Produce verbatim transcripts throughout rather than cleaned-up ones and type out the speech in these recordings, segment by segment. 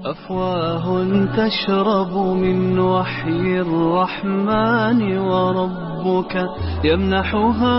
أفواه تشرب من وحي الرحمن وربك يمنحها.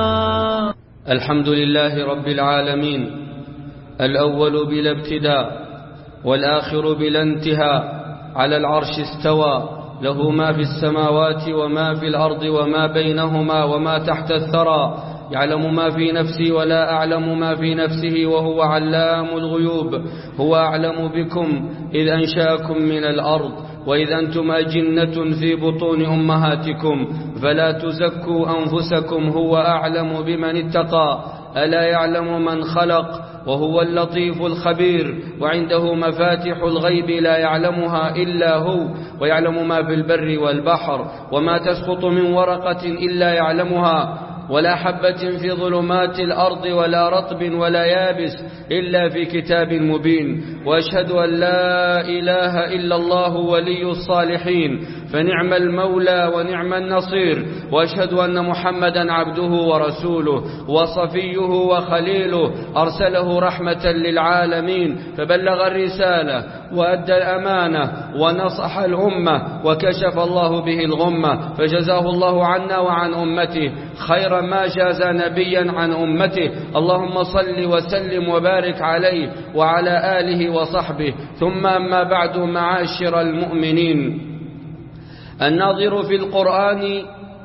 الحمد لله رب العالمين، الأول بلا ابتداء والآخر بلا انتهاء، على العرش استوى، له ما في السماوات وما في الأرض وما بينهما وما تحت الثرى، يعلم ما في نفسي ولا أعلم ما في نفسه وهو علام الغيوب. هو أعلم بكم إذ أنشأكم من الأرض وإذ أنتم أجنة في بطون أمهاتكم، فلا تزكوا أنفسكم، هو أعلم بمن اتقى. ألا يعلم من خلق وهو اللطيف الخبير، وعنده مفاتح الغيب لا يعلمها إلا هو، ويعلم ما في البر والبحر، وما تسقط من ورقة إلا يعلمها، ولا حبة في ظلمات الأرض ولا رطب ولا يابس إلا في كتاب مبين. وأشهد أن لا إله إلا الله ولي الصالحين، فنعم المولى ونعم النصير. وأشهد أن محمدا عبده ورسوله وصفيه وخليله، أرسله رحمة للعالمين، فبلغ الرسالة وأدى الأمانة ونصح الأمة، وكشف الله به الغمة، فجزاه الله عنا وعن أمته خير ما جاز نبيا عن أمته. اللهم صل وسلم وبارك عليه وعلى آله وصحبه. ثم أما بعد، معاشر المؤمنين، الناظر في القرآن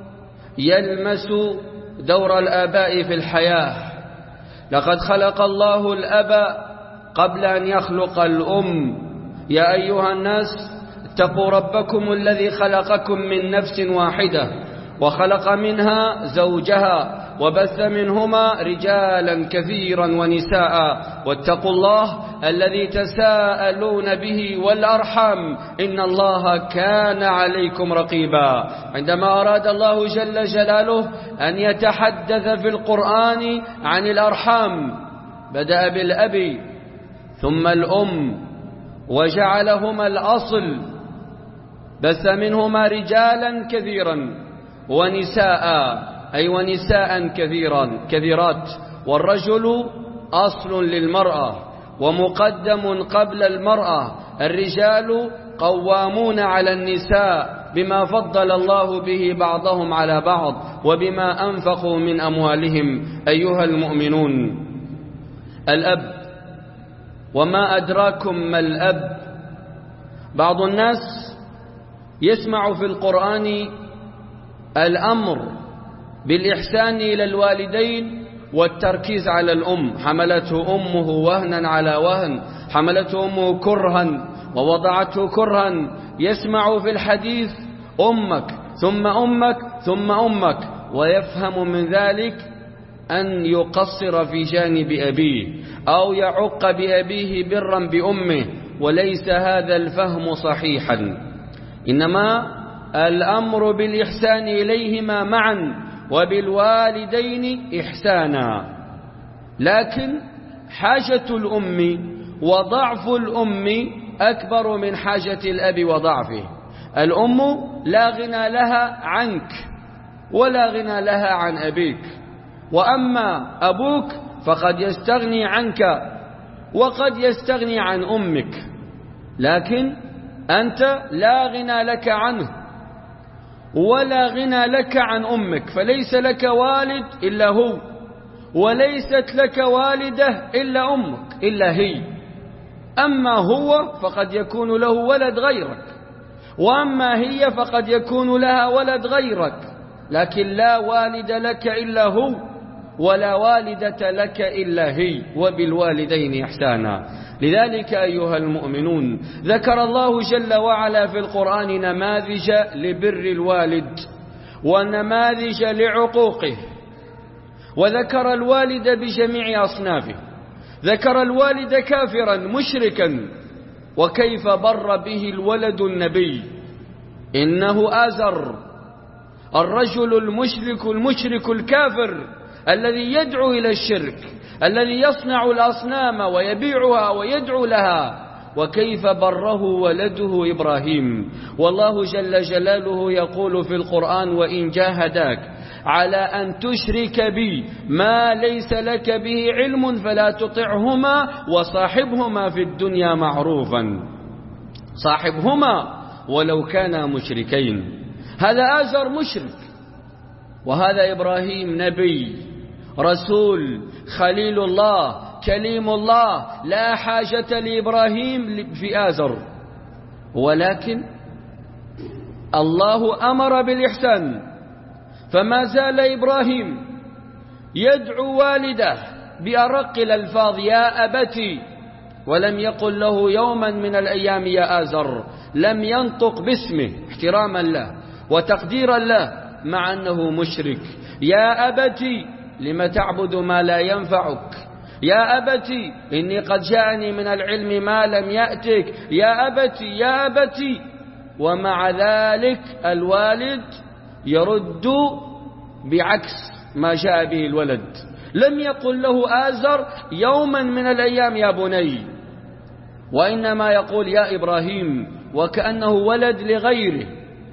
يلمس دور الآباء في الحياة. لقد خلق الله الأب قبل أن يخلق الأم. يا أيها الناس اتقوا ربكم الذي خلقكم من نفس واحدة وخلق منها زوجها وبث منهما رجالا كثيرا ونساء، واتقوا الله الذي تساءلون به والأرحام، إن الله كان عليكم رقيبا. عندما أراد الله جل جلاله أن يتحدث في القرآن عن الأرحام، بدأ بالأب ثم الأم وجعلهما الأصل، بث منهما رجالا كثيرا ونساء، أي ونساء كثيرا كثيرات. والرجل أصل للمرأة ومقدم قبل المرأة. الرجال قوامون على النساء بما فضل الله به بعضهم على بعض وبما أنفقوا من أموالهم. أيها المؤمنون، الأب، وما أدراكم ما الأب. بعض الناس يسمع في القرآن الأمر بالإحسان إلى الوالدين والتركيز على الأم. حملته أمه وهنا على وهن، حملته أمه كرها ووضعته كرها. يسمع في الحديث أمك ثم أمك ثم أمك، ويفهم من ذلك أن يقصر في جانب أبيه أو يعق بأبيه برا بأمه، وليس هذا الفهم صحيحا. إنما الأمر بالإحسان إليهما معا وبالوالدين إحسانا. لكن حاجة الأم وضعف الأم أكبر من حاجة الأب وضعفه. الأم لا غنى لها عنك ولا غنى لها عن أبيك، وأما أبوك فقد يستغني عنك وقد يستغني عن أمك، لكن أنت لا غنى لك عنه ولا غنى لك عن أمك، فليس لك والد إلا هو، وليست لك والدة إلا أمك إلا هي. أما هو فقد يكون له ولد غيرك، وأما هي فقد يكون لها ولد غيرك، لكن لا والد لك إلا هو ولا والدة لك إلا هي، وبالوالدين إحسانا. لذلك أيها المؤمنون، ذكر الله جل وعلا في القرآن نماذج لبر الوالد ونماذج لعقوقه، وذكر الوالد بجميع أصنافه. ذكر الوالد كافرا مشركا، وكيف بر به الولد النبي. إنه آزر، الرجل المشرك المشرك الكافر الذي يدعو إلى الشرك، الذي يصنع الأصنام ويبيعها ويدعو لها، وكيف بره ولده إبراهيم. والله جل جلاله يقول في القرآن: وإن جاهداك على أن تشرك بي ما ليس لك به علم فلا تطعهما وصاحبهما في الدنيا معروفا. صاحبهما ولو كانا مشركين. هذا آزر مشرك، وهذا إبراهيم نبي رسول خليل الله كليم الله، لا حاجة لإبراهيم في آزر، ولكن الله أمر بالإحسان، فما زال إبراهيم يدعو والده بأرق الألفاظ يا أبتي، ولم يقل له يوما من الأيام يا آزر، لم ينطق باسمه احتراما له وتقديرا له مع أنه مشرك. يا أبتي لم تعبد ما لا ينفعك، يا أبتي إني قد جاءني من العلم ما لم يأتك، يا أبتي يا أبتي. ومع ذلك الوالد يرد بعكس ما جاء به الولد، لم يقل له آزر يوما من الأيام يا بني، وإنما يقول يا إبراهيم، وكأنه ولد لغيره.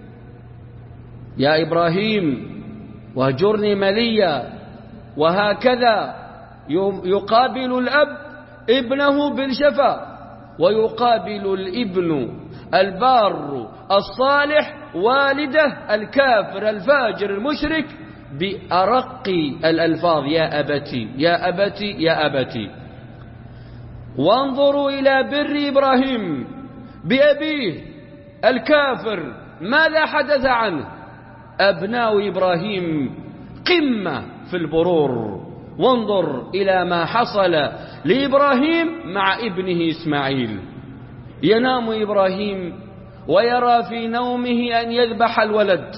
يا إبراهيم واهجرني مليا. وهكذا يقابل الأب ابنه بالشفاء، ويقابل الابن البار الصالح والده الكافر الفاجر المشرك بأرق الألفاظ يا أبتي يا أبتي يا أبتي. وانظروا إلى بر إبراهيم بأبيه الكافر، ماذا حدث عنه؟ أبناء إبراهيم قمة في البرور. وانظر إلى ما حصل لإبراهيم مع ابنه إسماعيل. ينام إبراهيم ويرى في نومه أن يذبح الولد،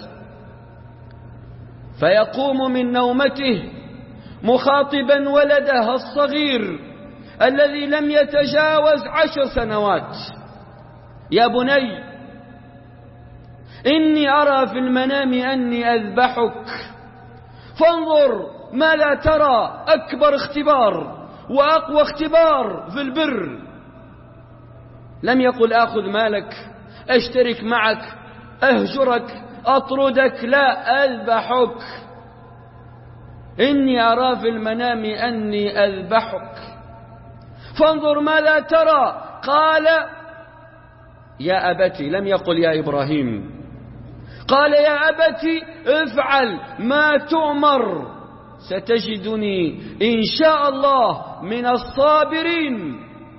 فيقوم من نومته مخاطبا ولده الصغير الذي لم يتجاوز عشر سنوات: يا بني إني أرى في المنام أني أذبحك فانظر ماذا ترى. أكبر اختبار وأقوى اختبار في البر. لم يقل آخذ مالك، أشترك معك، أهجرك، أطردك، لا، أذبحك. إني أرى في المنام أني أذبحك فانظر ماذا ترى. قال يا أبتي، لم يقل يا إبراهيم، قال يا أبتي افعل ما تؤمر ستجدني إن شاء الله من الصابرين.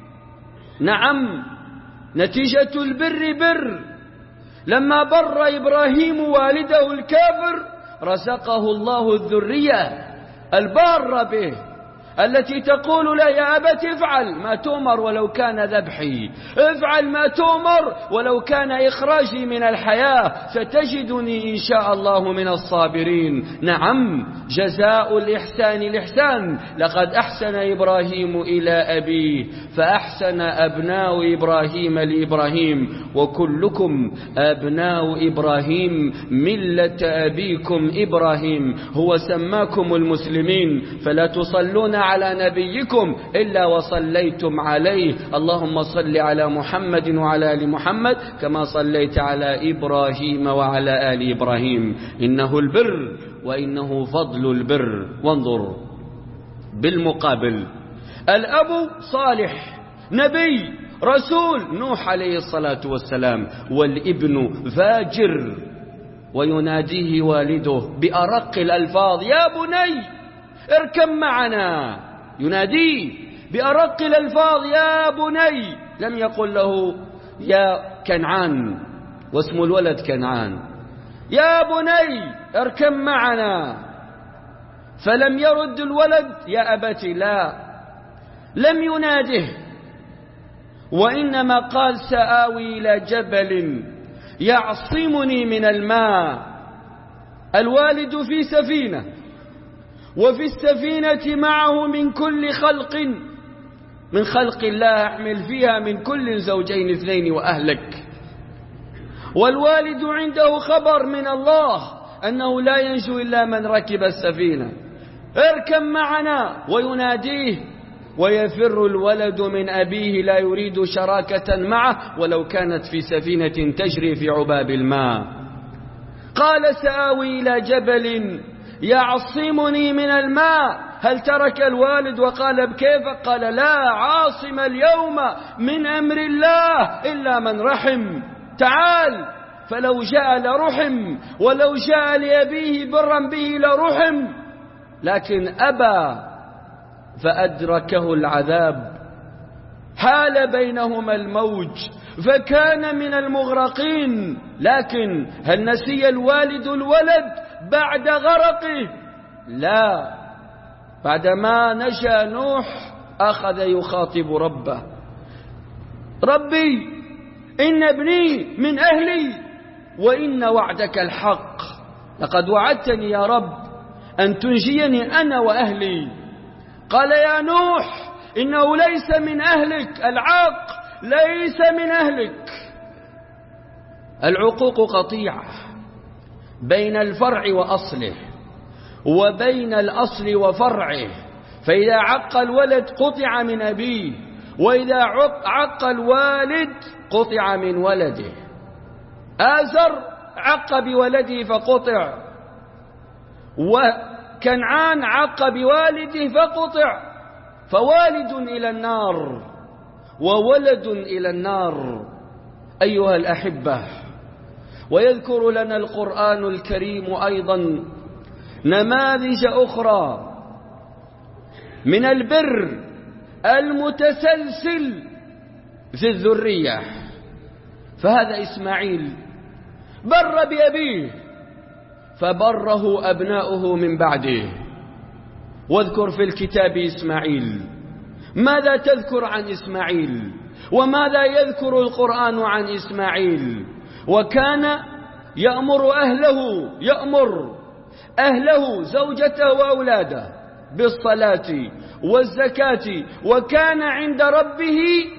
نعم، نتيجة البر بر. لما بر إبراهيم والده الكافر رزقه الله الذرية البارة به، التي تقول لا يا أبت افعل ما تؤمر ولو كان ذبحي، افعل ما تؤمر ولو كان إخراجي من الحياة، ستجدني إن شاء الله من الصابرين. نعم، جزاء الإحسان الإحسان. لقد أحسن إبراهيم إلى أبيه فأحسن أبناء إبراهيم لإبراهيم، وكلكم أبناء إبراهيم ملة أبيكم إبراهيم. هو سماكم المسلمين، فلا تصلون على نبيكم إلا وصليتم عليه. اللهم صل على محمد وعلى آل محمد كما صليت على إبراهيم وعلى آل إبراهيم. إنه البر وإنه فضل البر. وانظر بالمقابل، الأب صالح نبي رسول نوح عليه الصلاة والسلام، والابن فاجر، ويناديه والده بأرق الألفاظ يا بني اركب معنا. يناديه بأرق الألفاظ يا بني، لم يقل له يا كنعان، واسم الولد كنعان، يا بني اركب معنا. فلم يرد الولد يا أبتي، لا، لم يناده، وإنما قال سآوي إلى جبل يعصمني من الماء. الوالد في سفينة، وفي السفينة معه من كل خلق من خلق الله احمل فيها من كل زوجين اثنين وأهلك. والوالد عنده خبر من الله أنه لا ينجو إلا من ركب السفينة، اركب معنا. ويناديه، ويفر الولد من أبيه لا يريد شراكة معه ولو كانت في سفينة تجري في عباب الماء. قال سآوي إلى جبل يعصمني من الماء. هل ترك الوالد وقال بكيفك؟ قال لا عاصم اليوم من أمر الله إلا من رحم. تعال، فلو جاء لرحم، ولو جاء لأبيه برا به لرحم، لكن أبى فأدركه العذاب، حال بينهما الموج فكان من المغرقين. لكن هل نسي الوالد الولد بعد غرقه؟ لا، بعدما نجا نوح أخذ يخاطب ربه: ربي إن ابني من أهلي وإن وعدك الحق، لقد وعدتني يا رب أن تنجيني أنا وأهلي. قال يا نوح إنه ليس من أهلك، العاق ليس من أهلك. العقوق قطيعة بين الفرع وأصله، وبين الأصل وفرعه، فإذا عق الولد قطع من أبيه، وإذا عق الوالد قطع من ولده. آزر عق بولده فقطع، وكنعان عق بوالده فقطع، فوالد إلى النار وولد إلى النار. أيها الأحبة، ويذكر لنا القرآن الكريم أيضا نماذج أخرى من البر المتسلسل في الذرية. فهذا إسماعيل بر بأبيه فبره أبناؤه من بعده. واذكر في الكتاب إسماعيل. ماذا تذكر عن إسماعيل؟ وماذا يذكر القرآن عن إسماعيل؟ وكان يأمر أهله يأمر أهله زوجته وأولاده بالصلاة والزكاة، وكان عند ربه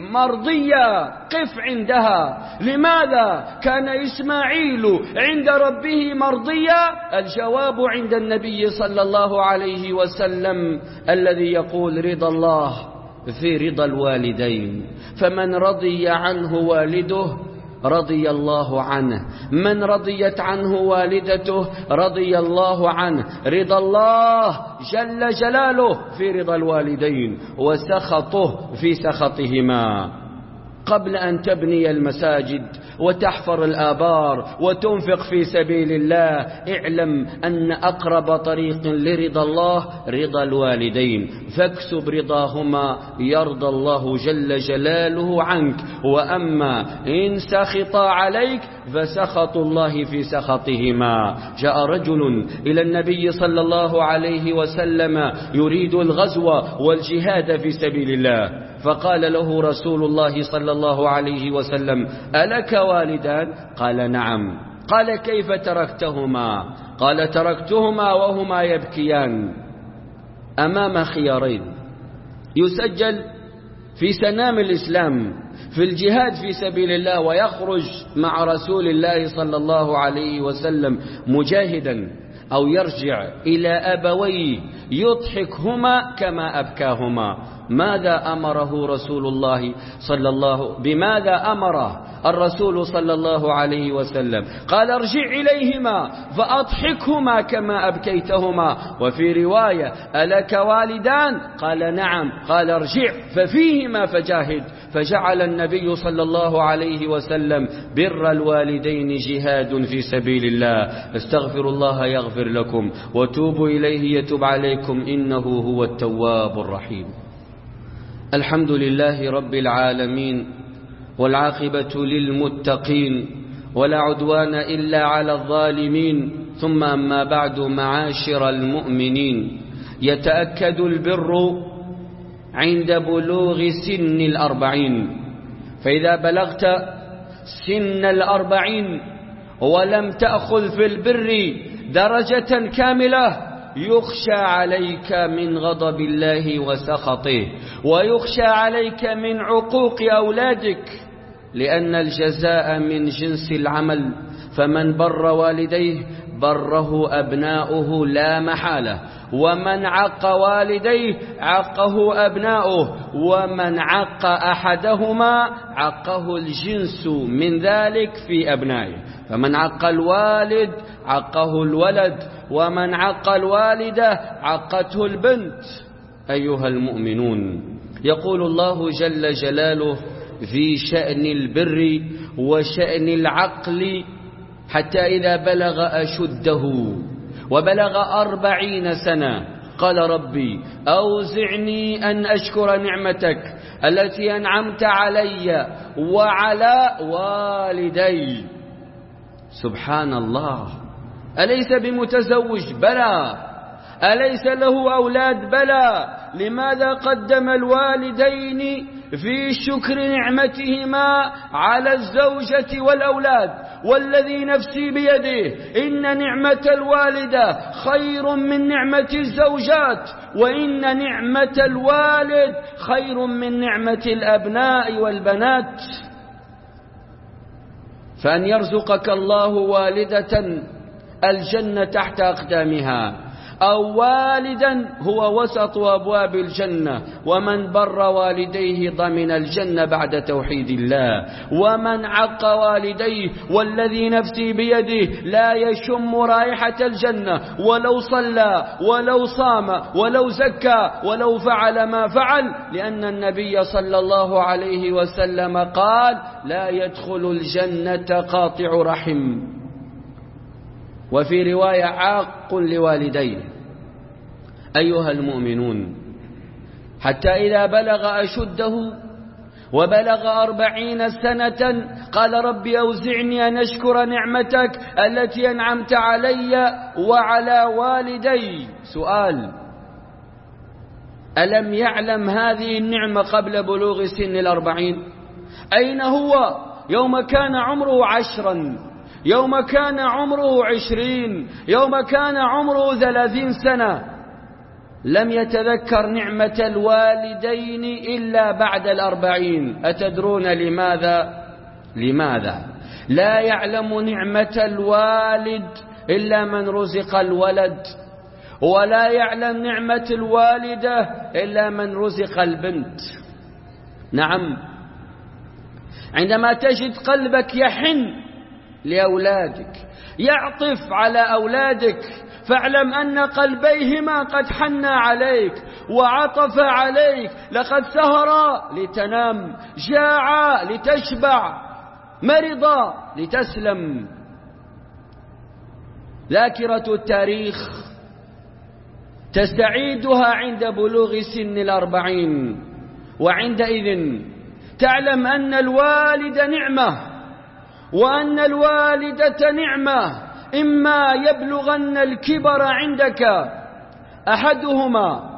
مرضيا. قف عندها. لماذا كان إسماعيل عند ربه مرضيا؟ الجواب عند النبي صلى الله عليه وسلم الذي يقول: رضا الله في رضا الوالدين، فمن رضي عنه والده رضي الله عنه، من رضيت عنه والدته رضي الله عنه. رضا الله جل جلاله في رضا الوالدين، وسخطه في سخطهما. قبل أن تبني المساجد وتحفر الآبار وتنفق في سبيل الله، اعلم أن أقرب طريق لرضا الله رضا الوالدين، فاكسب رضاهما يرضى الله جل جلاله عنك. وأما إن سخطا عليك فسخط الله في سخطهما. جاء رجل إلى النبي صلى الله عليه وسلم يريد الغزو والجهاد في سبيل الله، فقال له رسول الله صلى الله عليه وسلم: ألك والدان؟ قال: نعم. قال: كيف تركتهما؟ قال: تركتهما وهما يبكيان. أمام خيارين: يسجل في سنام الإسلام في الجهاد في سبيل الله ويخرج مع رسول الله صلى الله عليه وسلم مجاهدا، أو يرجع إلى أبويه يضحكهما كما أبكاهما. ماذا أمره رسول الله صلى الله بماذا أمره الرسول صلى الله عليه وسلم؟ قال: ارجع إليهما فأضحكهما كما أبكيتهما. وفي رواية: ألك والدان؟ قال: نعم. قال: ارجع ففيهما فجاهد. فجعل النبي صلى الله عليه وسلم بر الوالدين جهاد في سبيل الله. استغفروا الله يغفر لكم، وتوبوا إليه يتوب عليكم، إنه هو التواب الرحيم. الحمد لله رب العالمين، والعاقبة للمتقين، ولا عدوان إلا على الظالمين. ثم أما بعد، معاشر المؤمنين، يتأكد البر عند بلوغ سن الأربعين. فإذا بلغت سن الأربعين ولم تأخذ في البر درجة كاملة، يخشى عليك من غضب الله وسخطه، ويخشى عليك من عقوق أولادك، لأن الجزاء من جنس العمل. فمن بر والديه بره أبناؤه لا محالة. ومن عق والديه عقه أبناؤه، ومن عق أحدهما عقه الجنس من ذلك في أبنائه. فمن عق الوالد عقه الولد، ومن عق الوالدة عقته البنت. أيها المؤمنون، يقول الله جل جلاله في شأن البر وشأن العقل: حتى إذا بلغ أشده وبلغ أربعين سنة قال ربي أوزعني أن أشكر نعمتك التي أنعمت علي وعلى والدي. سبحان الله، أليس بمتزوج؟ بلى. أليس له أولاد؟ بلى. لماذا قدم الوالدين في شكر نعمتهما على الزوجة والأولاد؟ والذي نفسي بيده إن نعمة الوالدة خير من نعمة الزوجات، وإن نعمة الوالد خير من نعمة الأبناء والبنات. فأن يرزقك الله والدة الجنة تحت أقدامها، أو والدا هو وسط أبواب الجنة، ومن بر والديه ضمن الجنة بعد توحيد الله. ومن عق والديه والذي نفسي بيده لا يشم رائحة الجنة ولو صلى ولو صام ولو زكى ولو فعل ما فعل، لأن النبي صلى الله عليه وسلم قال: لا يدخل الجنة قاطع رحم. وفي رواية: عاق لوالديه. أيها المؤمنون، حتى إذا بلغ أشده وبلغ أربعين سنة قال ربي أوزعني أن أشكر نعمتك التي أنعمت علي وعلى والدي. سؤال: ألم يعلم هذه النعمة قبل بلوغ سن الأربعين؟ أين هو يوم كان عمره عشرا، يوم كان عمره عشرين، يوم كان عمره ثلاثين سنة؟ لم يتذكر نعمة الوالدين إلا بعد الأربعين. أتدرون لماذا؟ لماذا؟ لا يعلم نعمة الوالد إلا من رزق الولد، ولا يعلم نعمة الوالدة إلا من رزق البنت. نعم، عندما تجد قلبك يحن لأولادك، يعطف على أولادك، فاعلم أن قلبيهما قد حنّا عليك وعطف عليك. لقد سهرا لتنام، جاعا لتشبع، مرضا لتسلم. ذاكرة التاريخ تستعيدها عند بلوغ سن الأربعين، وعندئذ تعلم أن الوالد نعمة وأن الوالدة نعمة. إما يبلغن الكبر عندك أحدهما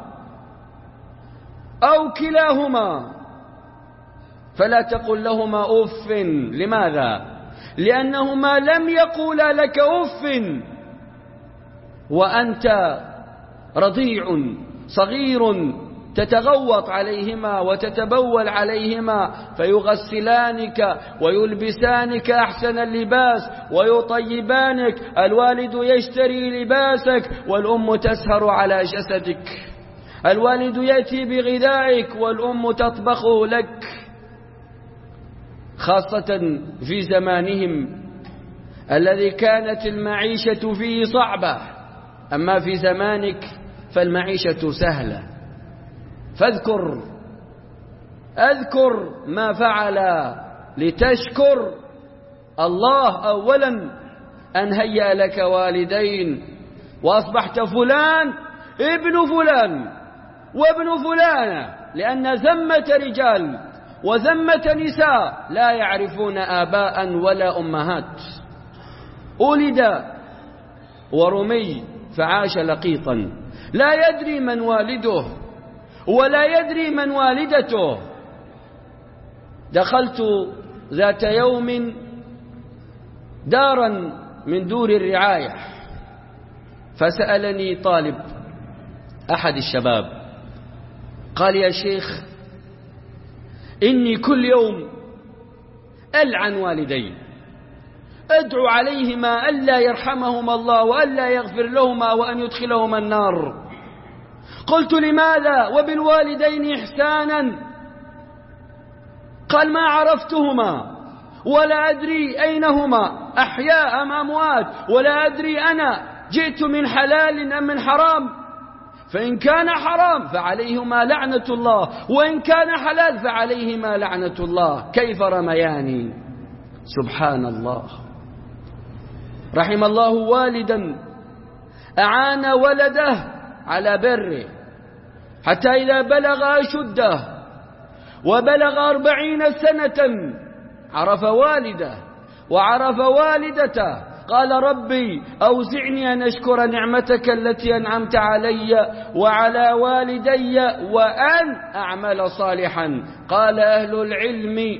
أو كلاهما فلا تقل لهما أف. لماذا؟ لأنهما لم يقولا لك أف وأنت رضيع صغير، تتغوط عليهما وتتبول عليهما، فيغسلانك ويلبسانك أحسن اللباس ويطيبانك. الوالد يشتري لباسك والأم تسهر على جسدك. الوالد يأتي بغذائك والأم تطبخه لك، خاصة في زمانهم الذي كانت المعيشة فيه صعبة. أما في زمانك فالمعيشة سهلة. فاذكر اذكر ما فعل لتشكر الله أولا أن هيأ لك والدين، وأصبحت فلان ابن فلان وابن فلانة، لأن ذمة رجال وذمة نساء لا يعرفون آباء ولا أمهات. ولد ورمي فعاش لقيطا، لا يدري من والده ولا يدري من والدته. دخلت ذات يوم دارا من دور الرعاية، فسألني طالب أحد الشباب، قال: يا شيخ، إني كل يوم ألعن والدي، أدعو عليهما ألا يرحمهما الله وألا يغفر لهما وأن يدخلهما النار. قلت لماذا وبالوالدين إحسانا؟ قال ما عرفتهما ولا أدري أين هما، أحياء أم أموات، ولا أدري أنا جئت من حلال أم من حرام، فإن كان حرام فعليهما لعنة الله، وإن كان حلال فعليهما لعنة الله. كيف رمياني؟ سبحان الله. رحم الله والدا أعان ولده على بره حتى إذا بلغ أشده وبلغ أربعين سنة عرف والده وعرف والدته، قال ربي أوزعني أن أشكر نعمتك التي أنعمت علي وعلى والدي وأن أعمل صالحا. قال أهل العلم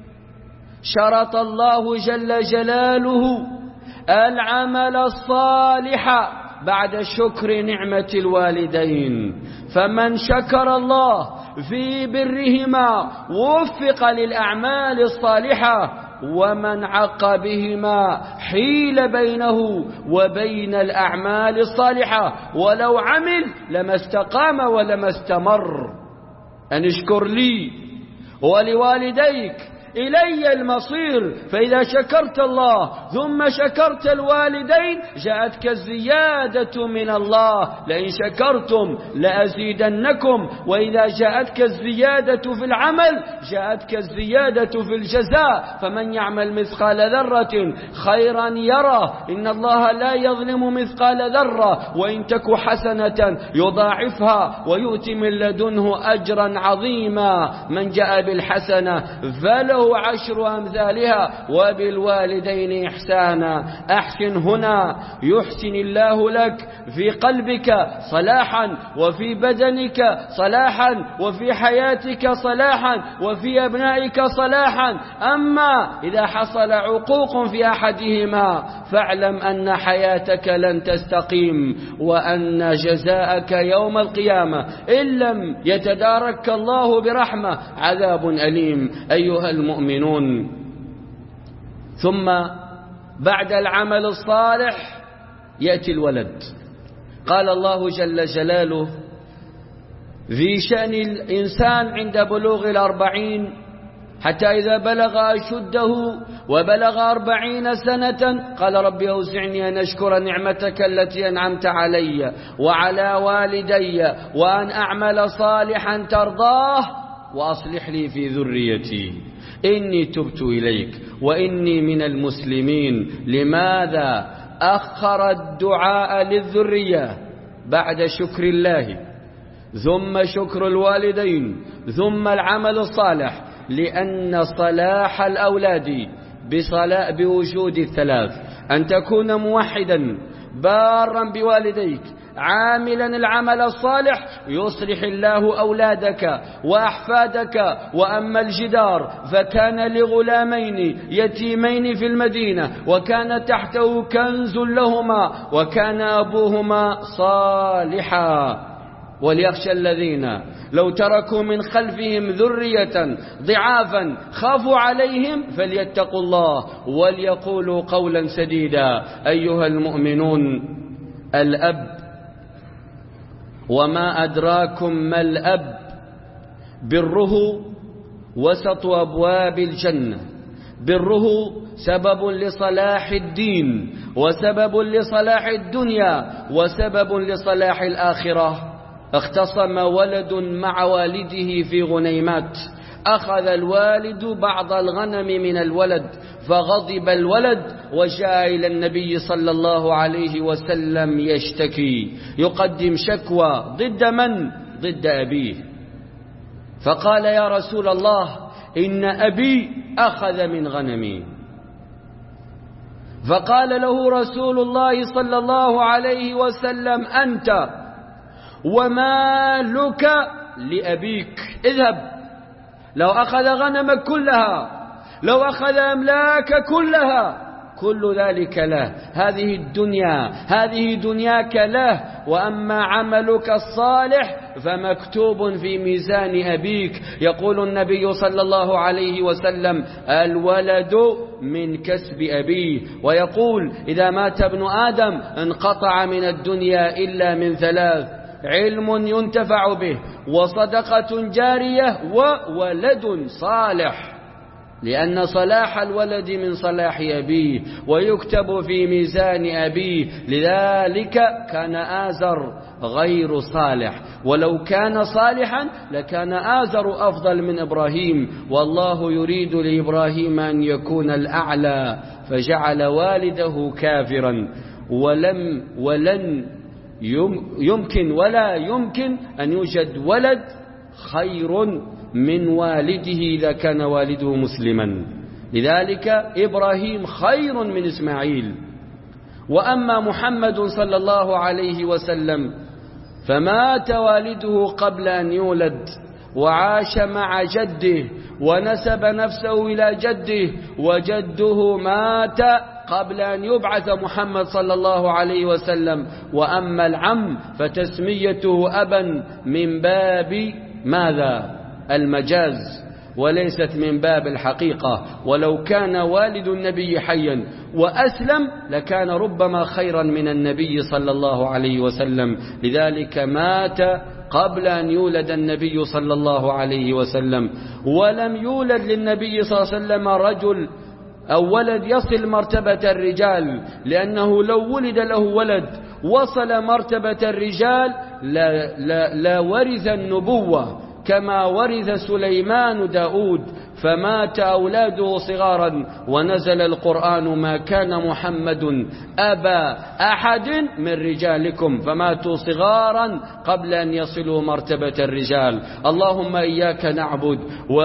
شرط الله جل جلاله العمل الصالح بعد شكر نعمة الوالدين، فمن شكر الله في برهما وفق للأعمال الصالحة، ومن عق بهما حيل بينه وبين الأعمال الصالحة، ولو عمل لما استقام ولما استمر. أن اشكر لي ولوالديك إلي المصير، فإذا شكرت الله ثم شكرت الوالدين جاءتك الزيادة من الله، لئن شكرتم لأزيدنكم، وإذا جاءتك الزيادة في العمل جاءتك الزيادة في الجزاء، فمن يعمل مثقال ذرة خيرا يره، إن الله لا يظلم مثقال ذرة، وإن تك حسنة يضاعفها ويؤتي من لدنه أجرا عظيما. من جاء بالحسنة فله عشر أمثالها وبالوالدين إحسانا. أحسن هنا يحسن الله لك في قلبك صلاحا، وفي بدنك صلاحا، وفي حياتك صلاحا، وفي أبنائك صلاحا. أما إذا حصل عقوق في أحدهما فاعلم أن حياتك لن تستقيم، وأن جزاءك يوم القيامة إن لم يتدارك الله برحمة عذاب أليم. أيها المؤمنون، ثم بعد العمل الصالح يأتي الولد. قال الله جل جلاله في شأن الإنسان عند بلوغ الأربعين حتى إذا بلغ أشده وبلغ أربعين سنة قال ربي أوزعني أن أشكر نعمتك التي أنعمت علي وعلى والدي وأن أعمل صالحا ترضاه وأصلح لي في ذريتي إني تبت إليك وإني من المسلمين. لماذا أخر الدعاء للذرية بعد شكر الله ثم شكر الوالدين ثم العمل الصالح؟ لأن صلاح الأولاد بوجود الثلاث: أن تكون موحدا بارا بوالديك عاملا العمل الصالح يصلح الله أولادك وأحفادك. وأما الجدار فكان لغلامين يتيمين في المدينة وكان تحته كنز لهما وكان أبوهما صالحا. وليخشى الذين لو تركوا من خلفهم ذرية ضعافا خافوا عليهم فليتقوا الله وليقولوا قولا سديدا. أيها المؤمنون، الأب وما أدراكم ما الأب، بره وسط أبواب الجنة، بره سبب لصلاح الدين وسبب لصلاح الدنيا وسبب لصلاح الآخرة. اختصم ولد مع والده في غنيمات، أخذ الوالد بعض الغنم من الولد فغضب الولد وجاء إلى النبي صلى الله عليه وسلم يشتكي، يقدم شكوى ضد من؟ ضد أبيه. فقال يا رسول الله إن أبي أخذ من غنمي. فقال له رسول الله صلى الله عليه وسلم أنت ومالك لأبيك، اذهب. لو أخذ غنمك كلها، لو أخذ أملاك كلها، كل ذلك له. هذه الدنيا، هذه دنياك له. وأما عملك الصالح فمكتوب في ميزان أبيك. يقول النبي صلى الله عليه وسلم الولد من كسب أبيه، ويقول إذا مات ابن آدم انقطع من الدنيا إلا من ثلاث: علم ينتفع به وصدقة جارية وولد صالح، لأن صلاح الولد من صلاح أبيه ويكتب في ميزان أبيه. لذلك كان آزر غير صالح، ولو كان صالحا لكان آزر أفضل من إبراهيم، والله يريد لإبراهيم أن يكون الأعلى فجعل والده كافرا. ولم ولن يمكن ولا يمكن أن يوجد ولد خير من والده إذا كان والده مسلما. لذلك إبراهيم خير من إسماعيل. وأما محمد صلى الله عليه وسلم فمات والده قبل أن يولد، وعاش مع جده ونسب نفسه إلى جده، وجده مات قبل أن يبعث محمد صلى الله عليه وسلم. وأما العم فتسميته أبا من باب ماذا؟ المجاز، وليست من باب الحقيقة. ولو كان والد النبي حيا وأسلم لكان ربما خيرا من النبي صلى الله عليه وسلم. لذلك مات قبل أن يولد النبي صلى الله عليه وسلم. ولم يولد للنبي صلى الله عليه وسلم رجل أو ولد يصل مرتبة الرجال، لأنه لو ولد له ولد وصل مرتبة الرجال لا, لا, لا ورث النبوة كما ورث سليمان داود، فمات أولاده صغارا. ونزل القرآن: ما كان محمد أبا أحد من رجالكم، فماتوا صغارا قبل أن يصلوا مرتبة الرجال. اللهم إياك نعبد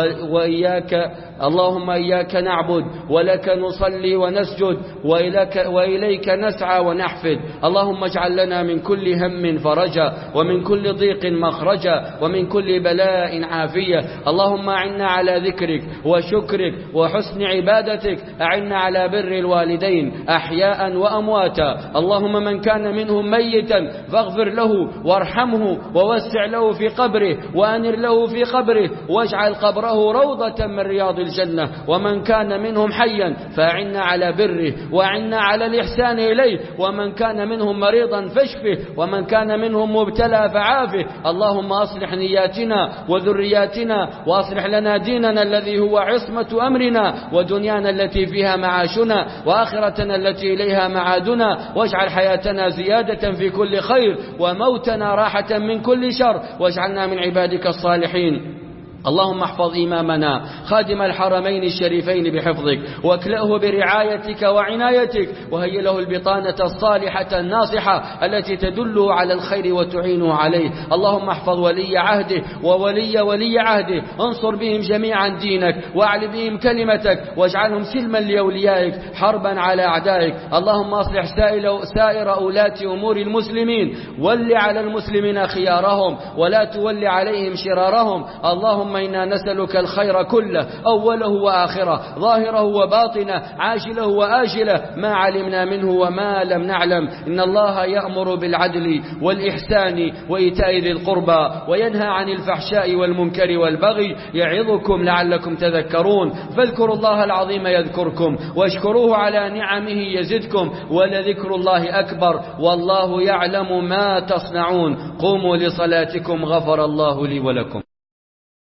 وإياك اللهم إياك نعبد ولك نصلي ونسجد وإليك, وإليك نسعى ونحفد. اللهم اجعل لنا من كل هم فرجا، ومن كل ضيق مخرجا، ومن كل بلاء عافية. اللهم أعنا على ذكرك وشكرك وحسن عبادتك، أعنا على بر الوالدين أحياء وأمواتا. اللهم من كان منهم ميتا فاغفر له وارحمه ووسع له في قبره وأنر له في قبره واجعل قبره روضة من رياض الجنة. ومن كان منهم حيا فأعنا على بره وأعنا على الإحسان إليه. ومن كان منهم مريضا فاشفه، ومن كان منهم مبتلى فعافه. اللهم أصلح نياتنا وذرياتنا، وأصلح لنا ديننا الذي هو عصمة أمرنا، ودنيانا التي فيها معاشنا، وآخرتنا التي إليها معادنا. واجعل حياتنا زيادة في كل خير، وموتنا راحة من كل شر، واجعلنا من عبادك الصالحين. اللهم احفظ إمامنا خادم الحرمين الشريفين بحفظك، واكلأه برعايتك وعنايتك، وهيئ له البطانة الصالحة الناصحة التي تدله على الخير وتعينه عليه. اللهم احفظ ولي عهده وولي ولي عهده، انصر بهم جميعا دينك، واعل بهم كلمتك، واجعلهم سلما لأوليائك حربا على أعدائك. اللهم اصلح سائر أولاة أمور المسلمين، ول على المسلمين خيارهم ولا تول عليهم شرارهم. اللهم إنا نسألك الخير كله، أوله وآخره، ظاهره وباطنه، عاجله وآجله، ما علمنا منه وما لم نعلم. إن الله يأمر بالعدل والإحسان وإيتاء ذي القربى، وينهى عن الفحشاء والمنكر والبغي، يعظكم لعلكم تذكرون. فاذكروا الله العظيم يذكركم، واشكروه على نعمه يزدكم، ولذكر الله أكبر، والله يعلم ما تصنعون. قوموا لصلاتكم، غفر الله لي ولكم.